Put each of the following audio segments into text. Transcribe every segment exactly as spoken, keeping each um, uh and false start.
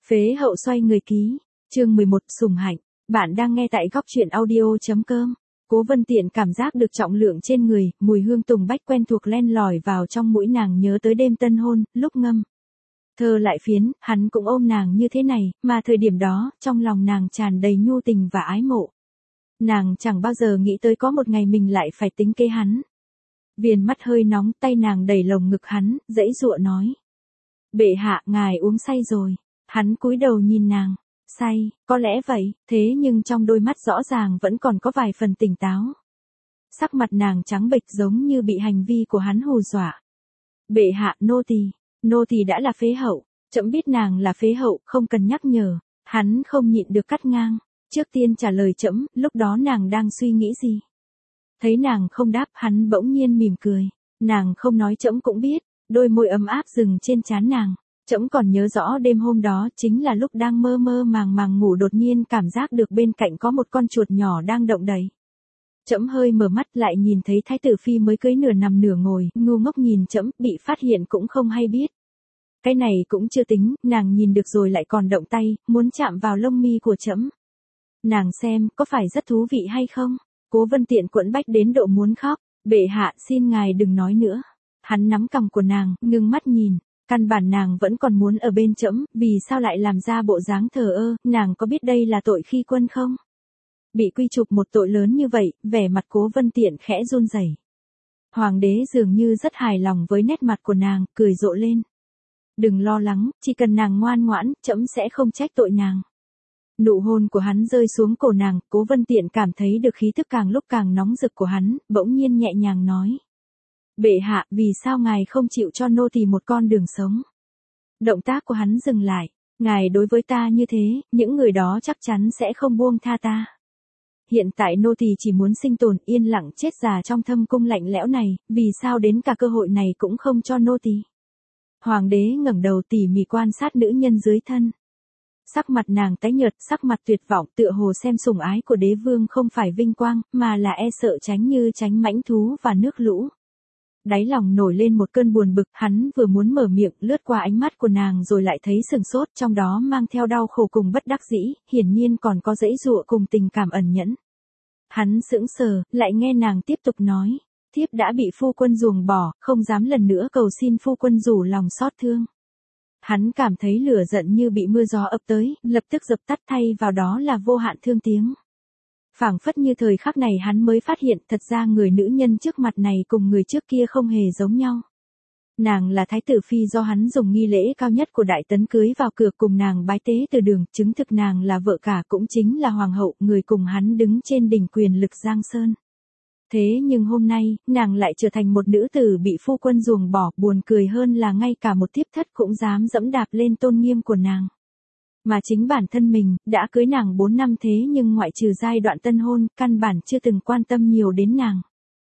Phế hậu xoay người ký, chương mười một sủng hạnh, bạn đang nghe tại góc truyện audio.com. Cố Vân Tiện cảm giác được trọng lượng trên người, mùi hương tùng bách quen thuộc len lỏi vào trong mũi nàng nhớ tới đêm tân hôn, lúc ngâm. Thơ lại phiến, hắn cũng ôm nàng như thế này, mà thời điểm đó, trong lòng nàng tràn đầy nhu tình và ái mộ. Nàng chẳng bao giờ nghĩ tới có một ngày mình lại phải tính kế hắn. Viền mắt hơi nóng, tay nàng đẩy lồng ngực hắn, giãy giụa nói. Bệ hạ, ngài uống say rồi. Hắn cúi đầu nhìn nàng. Say, có lẽ vậy, thế nhưng trong đôi mắt rõ ràng vẫn còn có vài phần tỉnh táo. Sắc mặt nàng trắng bệch giống như bị hành vi của hắn hù dọa. Bệ hạ, nô tỳ, nô tỳ đã là phế hậu, trẫm biết nàng là phế hậu, không cần nhắc nhở. Hắn không nhịn được cắt ngang. Trước tiên trả lời trẫm, lúc đó nàng đang suy nghĩ gì? Thấy nàng không đáp, hắn bỗng nhiên mỉm cười. Nàng không nói trẫm cũng biết, đôi môi ấm áp dừng trên trán nàng. Trẫm còn nhớ rõ đêm hôm đó chính là lúc đang mơ mơ màng màng ngủ đột nhiên cảm giác được bên cạnh có một con chuột nhỏ đang động đậy. Trẫm hơi mở mắt lại nhìn thấy thái tử phi mới cưới nửa nằm nửa ngồi, ngu ngốc nhìn trẫm, bị phát hiện cũng không hay biết. Cái này cũng chưa tính, nàng nhìn được rồi lại còn động tay, muốn chạm vào lông mi của trẫm. Nàng xem, có phải rất thú vị hay không? Cố Vân Tiện quẫn bách đến độ muốn khóc. Bệ hạ, xin ngài đừng nói nữa. Hắn nắm cằm của nàng, ngưng mắt nhìn. Căn bản nàng vẫn còn muốn ở bên trẫm, vì sao lại làm ra bộ dáng thờ ơ, nàng có biết đây là tội khi quân không? Bị quy chụp một tội lớn như vậy, vẻ mặt Cố Vân Tiện khẽ run rẩy. Hoàng đế dường như rất hài lòng với nét mặt của nàng, cười rộ lên. Đừng lo lắng, chỉ cần nàng ngoan ngoãn, trẫm sẽ không trách tội nàng. Nụ hôn của hắn rơi xuống cổ nàng, Cố Vân Tiện cảm thấy được khí thức càng lúc càng nóng rực của hắn, bỗng nhiên nhẹ nhàng nói. Bệ hạ, vì sao ngài không chịu cho nô tỳ một con đường sống? Động tác của hắn dừng lại. Ngài đối với ta như thế, những người đó chắc chắn sẽ không buông tha ta. Hiện tại nô tỳ chỉ muốn sinh tồn yên lặng chết già trong thâm cung lạnh lẽo này, vì sao đến cả cơ hội này cũng không cho nô tỳ? Hoàng đế ngẩng đầu tỉ mỉ quan sát nữ nhân dưới thân. Sắc mặt nàng tái nhợt, sắc mặt tuyệt vọng, tựa hồ xem sủng ái của đế vương không phải vinh quang, mà là e sợ tránh như tránh mãnh thú và nước lũ. Đáy lòng nổi lên một cơn buồn bực, hắn vừa muốn mở miệng, lướt qua ánh mắt của nàng rồi lại thấy sừng sốt, trong đó mang theo đau khổ cùng bất đắc dĩ, hiển nhiên còn có dãy dụa cùng tình cảm ẩn nhẫn. Hắn sững sờ, lại nghe nàng tiếp tục nói, thiếp đã bị phu quân ruồng bỏ, không dám lần nữa cầu xin phu quân rủ lòng xót thương. Hắn cảm thấy lửa giận như bị mưa gió ập tới, lập tức dập tắt thay vào đó là vô hạn thương tiếng. Phảng phất như thời khắc này hắn mới phát hiện thật ra người nữ nhân trước mặt này cùng người trước kia không hề giống nhau. Nàng là thái tử phi do hắn dùng nghi lễ cao nhất của đại tấn cưới vào cửa cùng nàng bái tế từ đường, chứng thực nàng là vợ cả cũng chính là hoàng hậu, người cùng hắn đứng trên đỉnh quyền lực Giang Sơn. Thế nhưng hôm nay, nàng lại trở thành một nữ tử bị phu quân ruồng bỏ, buồn cười hơn là ngay cả một thiếp thất cũng dám dẫm đạp lên tôn nghiêm của nàng. Mà chính bản thân mình, đã cưới nàng bốn năm thế nhưng ngoại trừ giai đoạn tân hôn, căn bản chưa từng quan tâm nhiều đến nàng.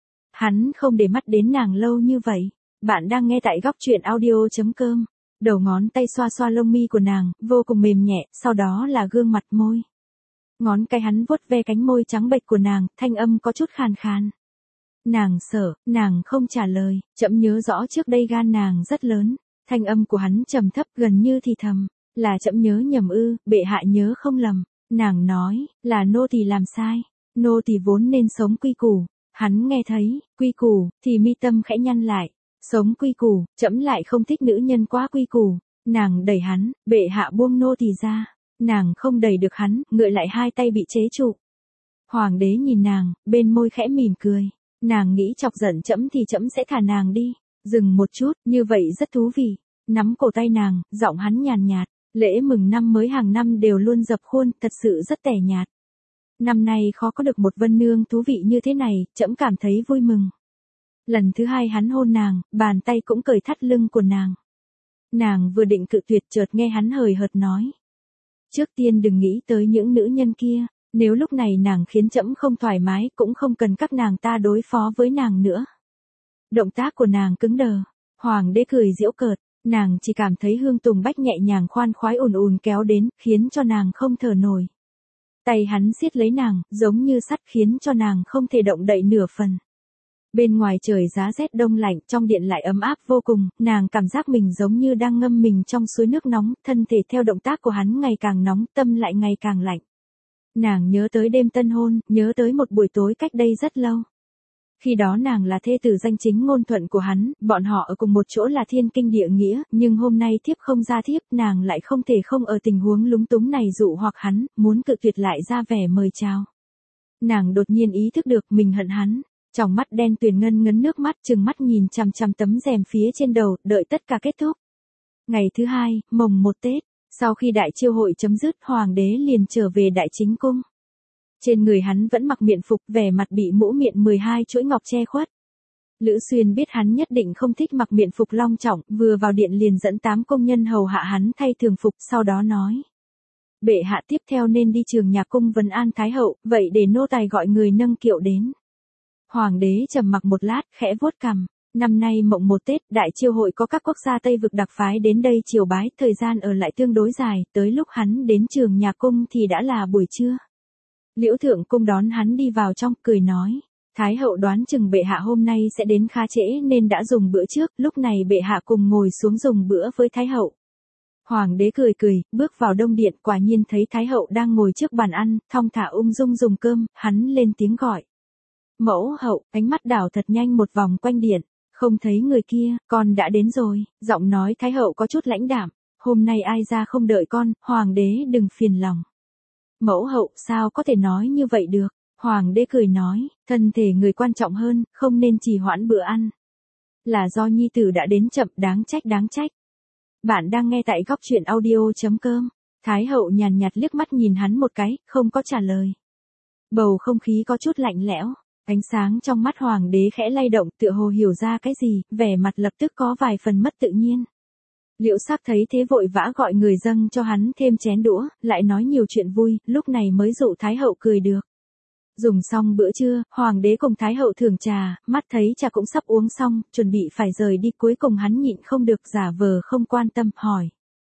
Hắn không để mắt đến nàng lâu như vậy. Bạn đang nghe tại góc truyện audio.com. Đầu ngón tay xoa xoa lông mi của nàng, vô cùng mềm nhẹ, sau đó là gương mặt môi. Ngón cái hắn vuốt ve cánh môi trắng bệch của nàng, thanh âm có chút khàn khàn. Nàng sợ, nàng không trả lời, trẫm nhớ rõ trước đây gan nàng rất lớn. Thanh âm của hắn trầm thấp gần như thì thầm. Là trẫm nhớ nhầm ư, bệ hạ nhớ không lầm. Nàng nói, là nô tỳ làm sai. Nô tỳ vốn nên sống quy củ. Hắn nghe thấy, quy củ, thì mi tâm khẽ nhăn lại. Sống quy củ, trẫm lại không thích nữ nhân quá quy củ. Nàng đẩy hắn, bệ hạ buông nô tỳ ra. Nàng không đẩy được hắn, ngựa lại hai tay bị chế trụ. Hoàng đế nhìn nàng, bên môi khẽ mỉm cười. Nàng nghĩ chọc giận trẫm thì trẫm sẽ thả nàng đi. Dừng một chút, như vậy rất thú vị. Nắm cổ tay nàng, giọng hắn nhàn nhạt. Lễ mừng năm mới hàng năm đều luôn dập khuôn, thật sự rất tẻ nhạt. Năm nay khó có được một vân nương thú vị như thế này, trẫm cảm thấy vui mừng. Lần thứ hai hắn hôn nàng, bàn tay cũng cởi thắt lưng của nàng. Nàng vừa định cự tuyệt chợt nghe hắn hời hợt nói. Trước tiên đừng nghĩ tới những nữ nhân kia, nếu lúc này nàng khiến trẫm không thoải mái cũng không cần các nàng ta đối phó với nàng nữa. Động tác của nàng cứng đờ, hoàng đế cười giễu cợt. Nàng chỉ cảm thấy hương tùng bách nhẹ nhàng khoan khoái ùn ùn kéo đến, khiến cho nàng không thở nổi. Tay hắn siết lấy nàng, giống như sắt khiến cho nàng không thể động đậy nửa phần. Bên ngoài trời giá rét đông lạnh, trong điện lại ấm áp vô cùng, nàng cảm giác mình giống như đang ngâm mình trong suối nước nóng, thân thể theo động tác của hắn ngày càng nóng, tâm lại ngày càng lạnh. Nàng nhớ tới đêm tân hôn, nhớ tới một buổi tối cách đây rất lâu. Khi đó nàng là thê tử danh chính ngôn thuận của hắn, bọn họ ở cùng một chỗ là thiên kinh địa nghĩa, nhưng hôm nay thiếp không ra thiếp, nàng lại không thể không ở tình huống lúng túng này dụ hoặc hắn, muốn cự tuyệt lại ra vẻ mời chào. Nàng đột nhiên ý thức được mình hận hắn, trong mắt đen tuyền ngân ngấn nước mắt, trừng mắt nhìn chằm chằm tấm rèm phía trên đầu, đợi tất cả kết thúc. Ngày thứ hai, mồng một Tết, sau khi đại chiêu hội chấm dứt, hoàng đế liền trở về đại chính cung. Trên người hắn vẫn mặc miện phục, vẻ mặt bị mũ miện mười hai chuỗi ngọc che khuất. Lữ Xuyên biết hắn nhất định không thích mặc miện phục long trọng, vừa vào điện liền dẫn tám công nhân hầu hạ hắn thay thường phục, sau đó nói. Bệ hạ tiếp theo nên đi trường nhạc cung vấn an thái hậu, vậy để nô tài gọi người nâng kiệu đến. Hoàng đế trầm mặc một lát, khẽ vuốt cằm. Năm nay mộng một Tết, đại chiêu hội có các quốc gia Tây vực đặc phái đến đây triều bái, thời gian ở lại tương đối dài, tới lúc hắn đến trường nhạc cung thì đã là buổi trưa. Liễu Thượng Cung đón hắn đi vào trong, cười nói. Thái hậu đoán chừng bệ hạ hôm nay sẽ đến khá trễ nên đã dùng bữa trước, lúc này bệ hạ cùng ngồi xuống dùng bữa với Thái hậu. Hoàng đế cười cười, bước vào đông điện, quả nhiên thấy Thái hậu đang ngồi trước bàn ăn, thong thả ung dung dùng cơm, hắn lên tiếng gọi. Mẫu hậu, ánh mắt đảo thật nhanh một vòng quanh điện, không thấy người kia, con đã đến rồi, giọng nói Thái hậu có chút lãnh đạm, hôm nay ai ra không đợi con, hoàng đế đừng phiền lòng. Mẫu hậu, sao có thể nói như vậy được? Hoàng đế cười nói, thân thể người quan trọng hơn, không nên trì hoãn bữa ăn. Là do nhi tử đã đến chậm, đáng trách đáng trách. Bạn đang nghe tại góc truyện audio.com. Thái hậu nhàn nhạt liếc mắt nhìn hắn một cái, không có trả lời. Bầu không khí có chút lạnh lẽo, ánh sáng trong mắt hoàng đế khẽ lay động, tựa hồ hiểu ra cái gì, vẻ mặt lập tức có vài phần mất tự nhiên. Liễu Sắc thấy thế vội vã gọi người dâng cho hắn thêm chén đũa, lại nói nhiều chuyện vui, lúc này mới dụ Thái hậu cười được. Dùng xong bữa trưa, hoàng đế cùng Thái hậu thưởng trà, mắt thấy trà cũng sắp uống xong, chuẩn bị phải rời đi, cuối cùng hắn nhịn không được giả vờ không quan tâm, hỏi.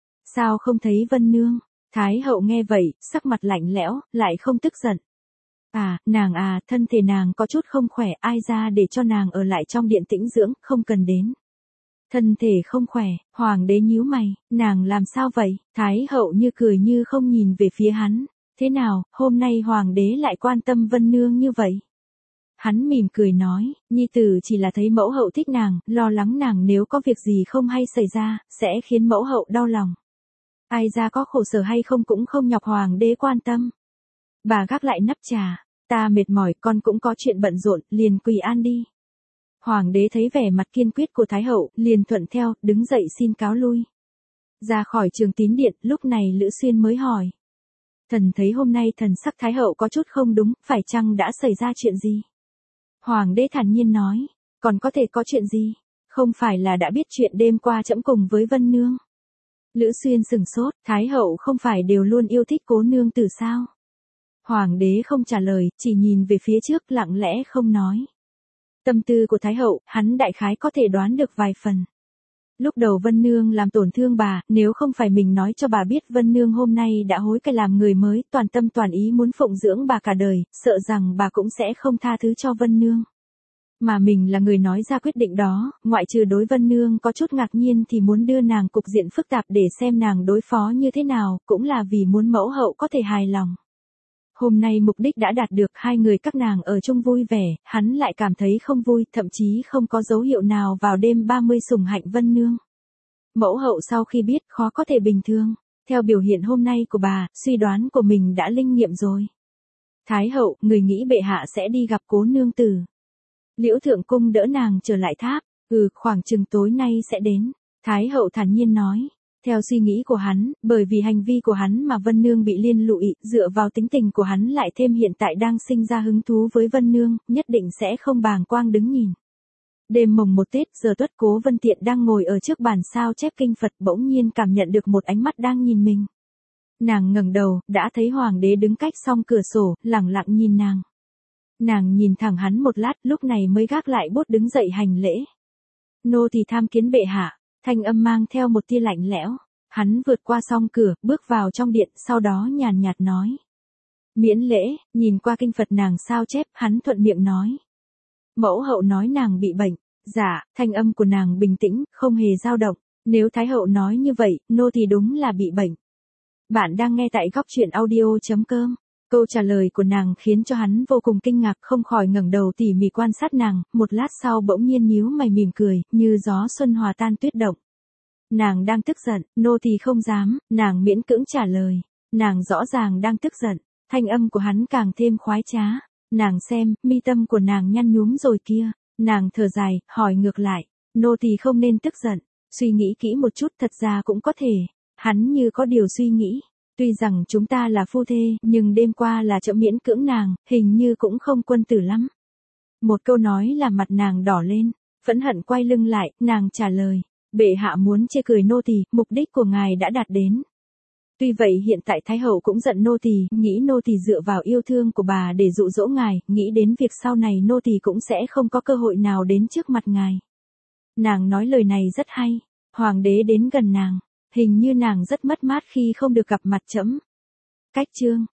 Sao không thấy Vân Nương? Thái hậu nghe vậy, sắc mặt lạnh lẽo, lại không tức giận. À, nàng à, thân thể nàng có chút không khỏe, ai ra để cho nàng ở lại trong điện tĩnh dưỡng, không cần đến. Thân thể không khỏe, hoàng đế nhíu mày, nàng làm sao vậy? Thái hậu như cười như không nhìn về phía hắn. Thế nào, hôm nay hoàng đế lại quan tâm Vân Nương như vậy? Hắn mỉm cười nói, nhi tử chỉ là thấy mẫu hậu thích nàng, lo lắng nàng nếu có việc gì không hay xảy ra, sẽ khiến mẫu hậu đau lòng. Ai ra có khổ sở hay không cũng không nhọc hoàng đế quan tâm. Bà gác lại nắp trà, ta mệt mỏi, con cũng có chuyện bận rộn, liền quỳ an đi. Hoàng đế thấy vẻ mặt kiên quyết của Thái hậu, liền thuận theo, đứng dậy xin cáo lui. Ra khỏi trường tín điện, lúc này Lữ Xuyên mới hỏi. Thần thấy hôm nay thần sắc Thái hậu có chút không đúng, phải chăng đã xảy ra chuyện gì? Hoàng đế thản nhiên nói, còn có thể có chuyện gì? Không phải là đã biết chuyện đêm qua trẫm cùng với Vân Nương. Lữ Xuyên sừng sốt, Thái hậu không phải đều luôn yêu thích cố nương tử sao? Hoàng đế không trả lời, chỉ nhìn về phía trước lặng lẽ không nói. Tâm tư của Thái hậu, hắn đại khái có thể đoán được vài phần. Lúc đầu Vân Nương làm tổn thương bà, nếu không phải mình nói cho bà biết Vân Nương hôm nay đã hối cải làm người mới, toàn tâm toàn ý muốn phụng dưỡng bà cả đời, sợ rằng bà cũng sẽ không tha thứ cho Vân Nương. Mà mình là người nói ra quyết định đó, ngoại trừ đối Vân Nương có chút ngạc nhiên thì muốn đưa nàng cục diện phức tạp để xem nàng đối phó như thế nào, cũng là vì muốn mẫu hậu có thể hài lòng. Hôm nay mục đích đã đạt được, hai người các nàng ở chung vui vẻ, hắn lại cảm thấy không vui, thậm chí không có dấu hiệu nào vào đêm ba mươi sủng hạnh Vân Nương. Mẫu hậu sau khi biết khó có thể bình thường, theo biểu hiện hôm nay của bà, suy đoán của mình đã linh nghiệm rồi. Thái hậu, người nghĩ bệ hạ sẽ đi gặp cố nương tử. Liễu Thượng Cung đỡ nàng trở lại tháp, ừ, khoảng chừng tối nay sẽ đến. Thái hậu thản nhiên nói. Theo suy nghĩ của hắn, bởi vì hành vi của hắn mà Vân Nương bị liên lụy, dựa vào tính tình của hắn lại thêm hiện tại đang sinh ra hứng thú với Vân Nương, nhất định sẽ không bàng quang đứng nhìn. Đêm mồng một Tết, giờ Tuất Cố Vân Tiện đang ngồi ở trước bàn sao chép kinh Phật, bỗng nhiên cảm nhận được một ánh mắt đang nhìn mình. Nàng ngẩng đầu, đã thấy hoàng đế đứng cách song cửa sổ, lẳng lặng nhìn nàng. Nàng nhìn thẳng hắn một lát, lúc này mới gác lại bút đứng dậy hành lễ. Nô thì tham kiến bệ hạ. Thanh âm mang theo một tia lạnh lẽo. Hắn vượt qua song cửa, bước vào trong điện, sau đó nhàn nhạt nói. Miễn lễ, nhìn qua kinh Phật nàng sao chép, hắn thuận miệng nói. Mẫu hậu nói nàng bị bệnh. Dạ, thanh âm của nàng bình tĩnh, không hề dao động. Nếu Thái hậu nói như vậy, nô tỳ đúng là bị bệnh. Bạn đang nghe tại góc truyện audio.com. Câu trả lời của nàng khiến cho hắn vô cùng kinh ngạc, không khỏi ngẩng đầu tỉ mỉ quan sát nàng, một lát sau bỗng nhiên nhíu mày mỉm cười, như gió xuân hòa tan tuyết động. Nàng đang tức giận, nô tỳ không dám, nàng miễn cưỡng trả lời. Nàng rõ ràng đang tức giận, thanh âm của hắn càng thêm khoái trá. Nàng xem, mi tâm của nàng nhăn nhúm rồi kia. Nàng thở dài, hỏi ngược lại, nô tỳ không nên tức giận, suy nghĩ kỹ một chút thật ra cũng có thể. Hắn như có điều suy nghĩ. Tuy rằng chúng ta là phu thê, nhưng đêm qua là trẫm miễn cưỡng nàng, hình như cũng không quân tử lắm. Một câu nói làm mặt nàng đỏ lên, phẫn hận quay lưng lại, nàng trả lời, bệ hạ muốn chê cười nô tỳ, mục đích của ngài đã đạt đến. Tuy vậy hiện tại Thái hậu cũng giận nô tỳ, nghĩ nô tỳ dựa vào yêu thương của bà để dụ dỗ ngài, nghĩ đến việc sau này nô tỳ cũng sẽ không có cơ hội nào đến trước mặt ngài. Nàng nói lời này rất hay, hoàng đế đến gần nàng. Hình như nàng rất mất mát khi không được gặp mặt trẫm. Cách chương